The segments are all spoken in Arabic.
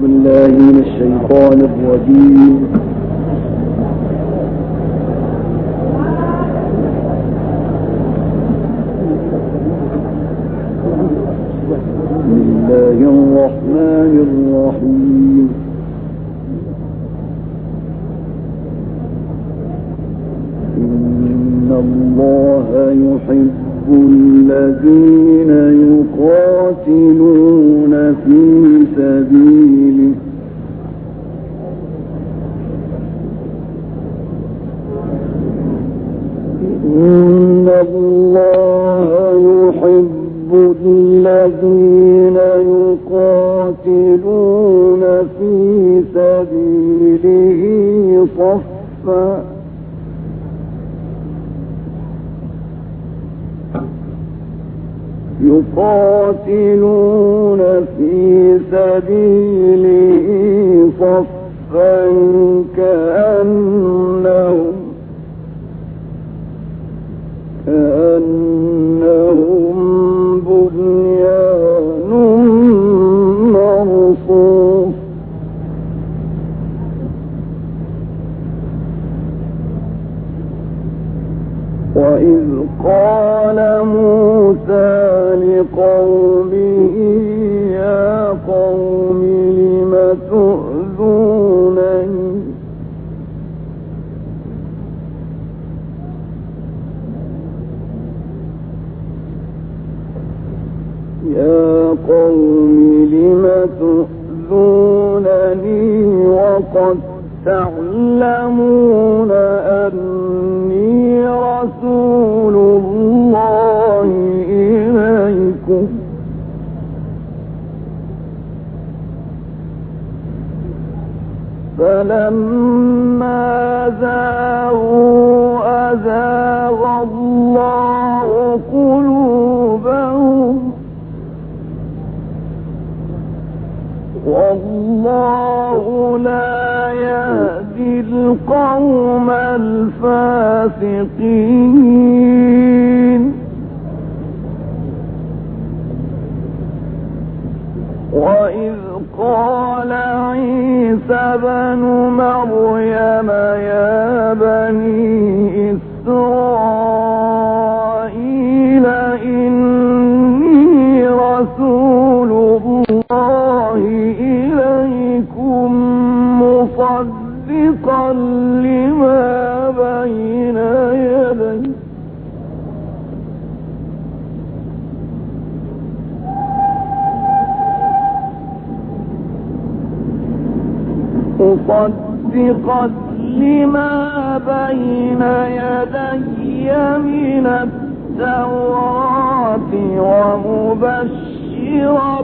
بالله من الشيطان الرجيم. بسم الله الرحمن الرحيم. إن الله يحب الذين يقاتلون في سبيله إن الله يحب الذين يقاتلون في سبيله صفا يقاتلون في سبيله صفا كأنهم بنيان مرصوص وإذ قال موسى لقومه يا قوم لم تؤذونني وقد تعلمون أني رسول الله إليكم فلما زاغوا أزاغ الله قلوبهم والله لا يهدي القوم الفاسقين وإذ قال عيسى بن مريم يا بني إسرائيل إني رسول الله إليكم مصدقا لما بين يدي من التوراة ومبشرا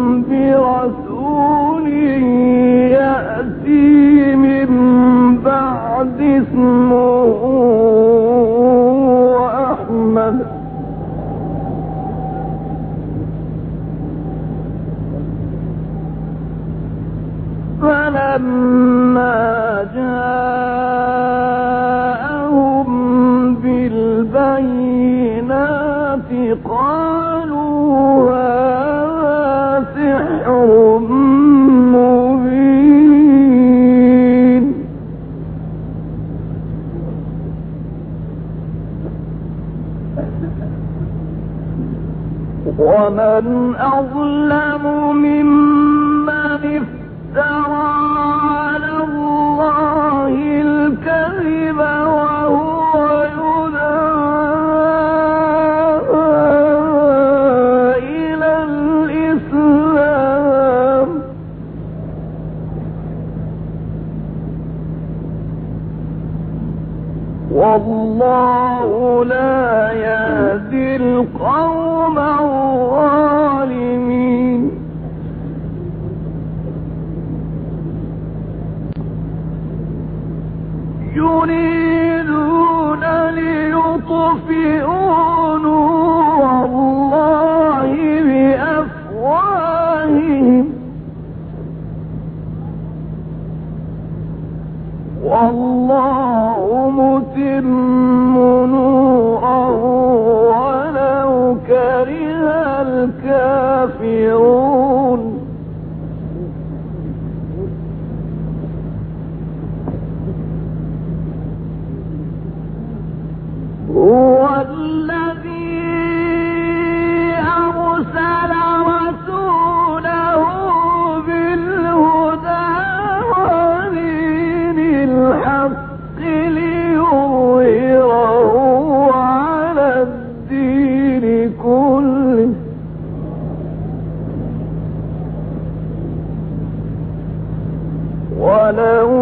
برسول يأتي من بعد اسمه أحمد فلما جاءهم بالبينات قالوا هذا سحر مبين ومن أظلم ممن افترى على الله الكذب وهو يدعى إلى الإسلام والله لا يهدي القوم الظالمين يريدون ليطفئوا نور الله بأفواههم والله متم نوره ولو كره الكافرون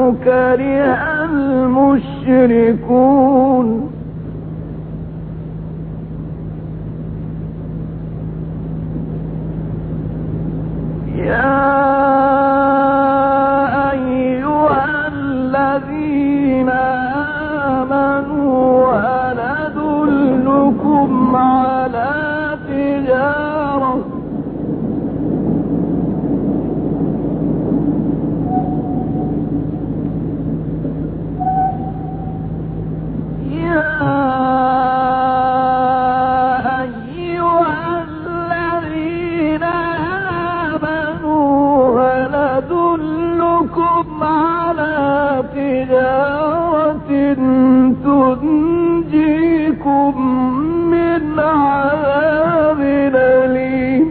كره المشركون يا أيها الذين آمنوا هل أدلكم على تجارة تنجيكم من عذاب أليم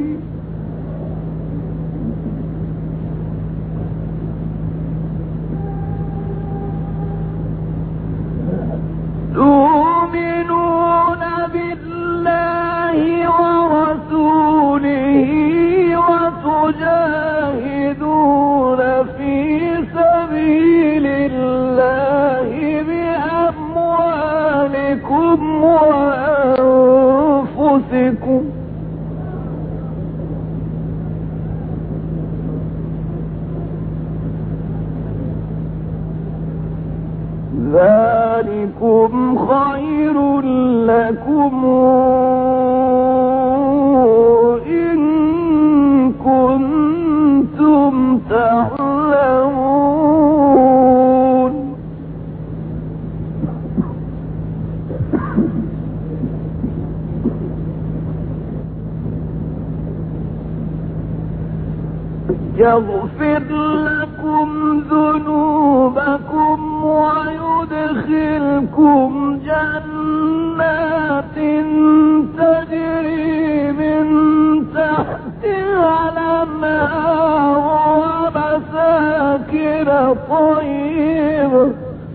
تؤمنون بالله ورسوله وتجاهدون في سبيل الله بأموالكم وأنفسكم ذلكم خير لكم إن كنتم تعلمون يغفر لكم ذنوبكم ويدخلكم جنات تجري من تحتها الأنهار ومساكن طيبة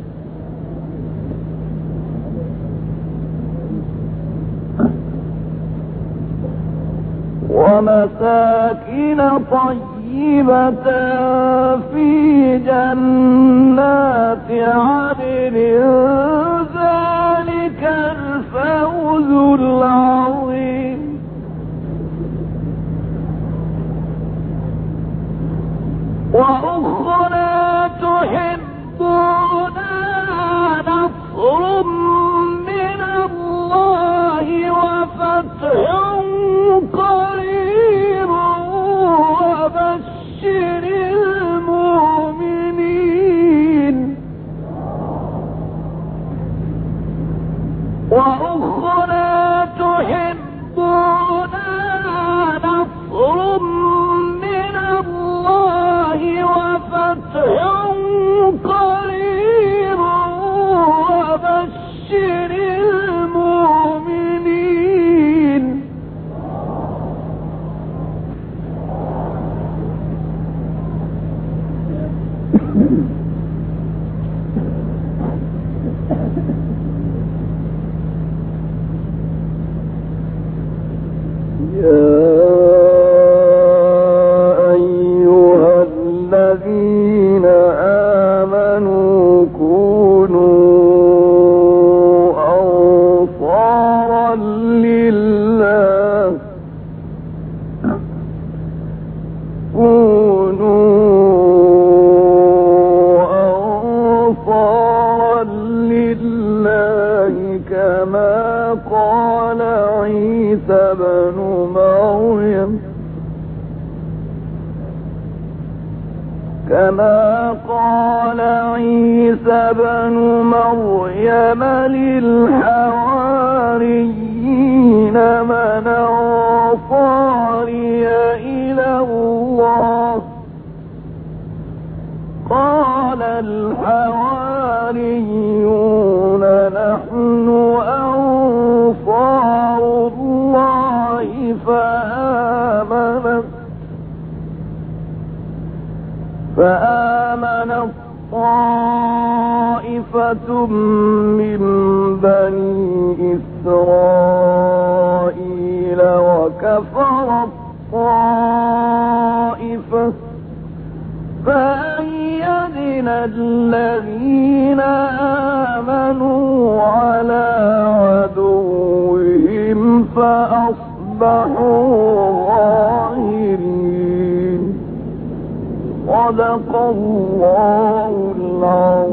في جنات عدن ذلك الفوز العظيم وأخرى تحبونها نصر من الله وفتح قريب وبشر المؤمنين وأخرى تحبونها نصر من الله وفتح قريب وبشر المؤمنين يا أيها الذين آمنوا كونوا أنصارا لله كما قال عيسى بن مريم للحواريين من أنصاري إلى الله قال الحواريون نحن أنصار الله فآمنت طائفة من بني إسرائيل وكفرت طائفة فأيدنا الذين آمنوا على عدوهم فأصبحوا ظاهرين. صدق الله العظيم.